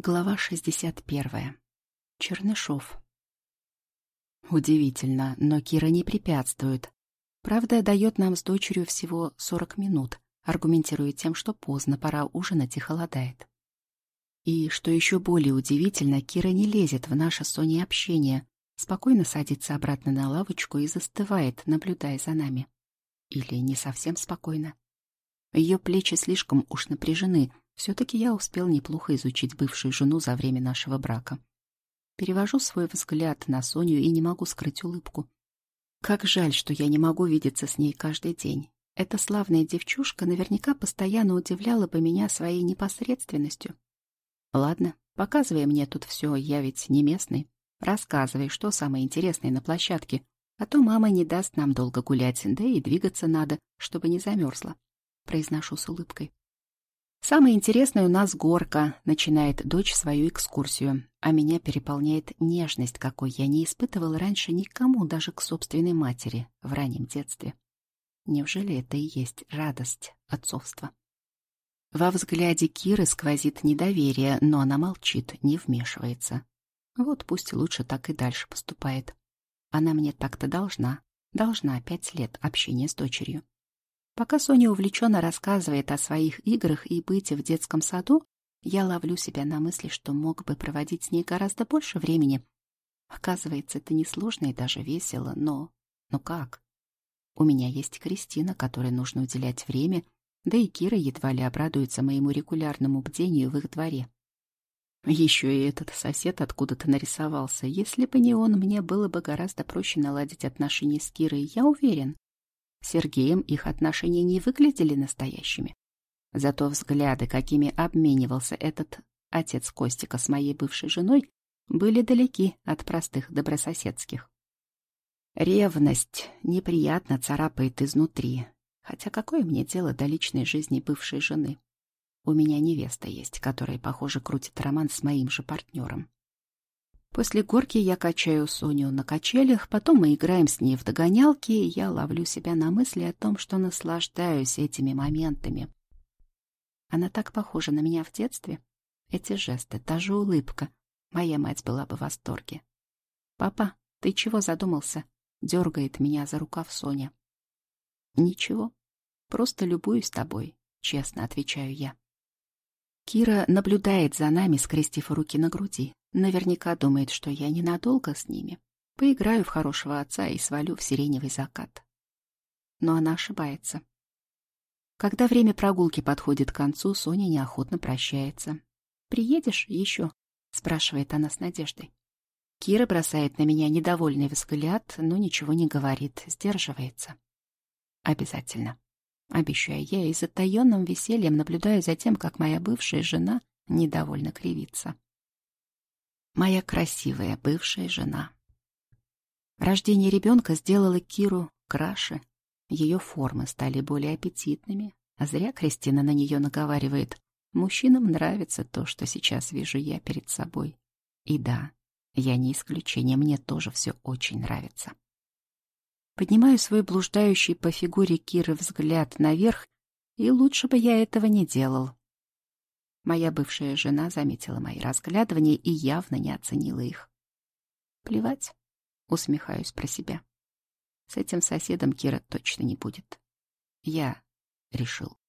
Глава 61. Чернышов. Удивительно, но Кира не препятствует. Правда, дает нам с дочерью всего 40 минут, аргументируя тем, что поздно, пора ужинать и холодает. И, что еще более удивительно, Кира не лезет в наше с Соней общение, спокойно садится обратно на лавочку и застывает, наблюдая за нами. Или не совсем спокойно. Ее плечи слишком уж напряжены. Все-таки я успел неплохо изучить бывшую жену за время нашего брака. Перевожу свой взгляд на Соню и не могу скрыть улыбку. Как жаль, что я не могу видеться с ней каждый день. Эта славная девчушка наверняка постоянно удивляла бы меня своей непосредственностью. Ладно, показывай мне тут все, я ведь не местный. Рассказывай, что самое интересное на площадке, а то мама не даст нам долго гулять, да и двигаться надо, чтобы не замерзла. Произношу с улыбкой. «Самое интересное у нас горка», — начинает дочь свою экскурсию, а меня переполняет нежность, какой я не испытывал раньше никому, даже к собственной матери в раннем детстве. Неужели это и есть радость отцовства? Во взгляде Киры сквозит недоверие, но она молчит, не вмешивается. Вот пусть лучше так и дальше поступает. Она мне так-то должна 5 лет общения с дочерью. Пока Соня увлеченно рассказывает о своих играх и быте в детском саду, я ловлю себя на мысли, что мог бы проводить с ней гораздо больше времени. Оказывается, это несложно и даже весело, но как? У меня есть Кристина, которой нужно уделять время, да и Кира едва ли обрадуется моему регулярному бдению в их дворе. Еще и этот сосед откуда-то нарисовался. Если бы не он, мне было бы гораздо проще наладить отношения с Кирой, я уверен. С Сергеем их отношения не выглядели настоящими. Зато взгляды, какими обменивался этот отец Костика с моей бывшей женой, были далеки от простых добрососедских. Ревность неприятно царапает изнутри. Хотя какое мне дело до личной жизни бывшей жены? У меня невеста есть, которая, похоже, крутит роман с моим же партнером. После горки я качаю Соню на качелях, потом мы играем с ней в догонялки, и я ловлю себя на мысли о том, что наслаждаюсь этими моментами. Она так похожа на меня в детстве. Эти жесты, та же улыбка. Моя мать была бы в восторге. «Папа, ты чего задумался?» — дергает меня за рукав Соня. «Ничего, просто любуюсь тобой», — честно отвечаю я. Кира наблюдает за нами, скрестив руки на груди. Наверняка думает, что я ненадолго с ними. Поиграю в хорошего отца и свалю в сиреневый закат. Но она ошибается. Когда время прогулки подходит к концу, Соня неохотно прощается. «Приедешь еще?» — спрашивает она с надеждой. Кира бросает на меня недовольный взгляд, но ничего не говорит, сдерживается. «Обязательно», — обещаю я и с затаенным весельем наблюдаю за тем, как моя бывшая жена недовольно кривится. Моя красивая бывшая жена. Рождение ребенка сделало Киру краше. Ее формы стали более аппетитными. А зря Кристина на нее наговаривает. Мужчинам нравится то, что сейчас вижу я перед собой. И да, я не исключение, мне тоже все очень нравится. Поднимаю свой блуждающий по фигуре Киры взгляд наверх, и лучше бы я этого не делал. Моя бывшая жена заметила мои разглядывания и явно не оценила их. Плевать, усмехаюсь про себя. С этим соседом Кира точно не будет. Я решил.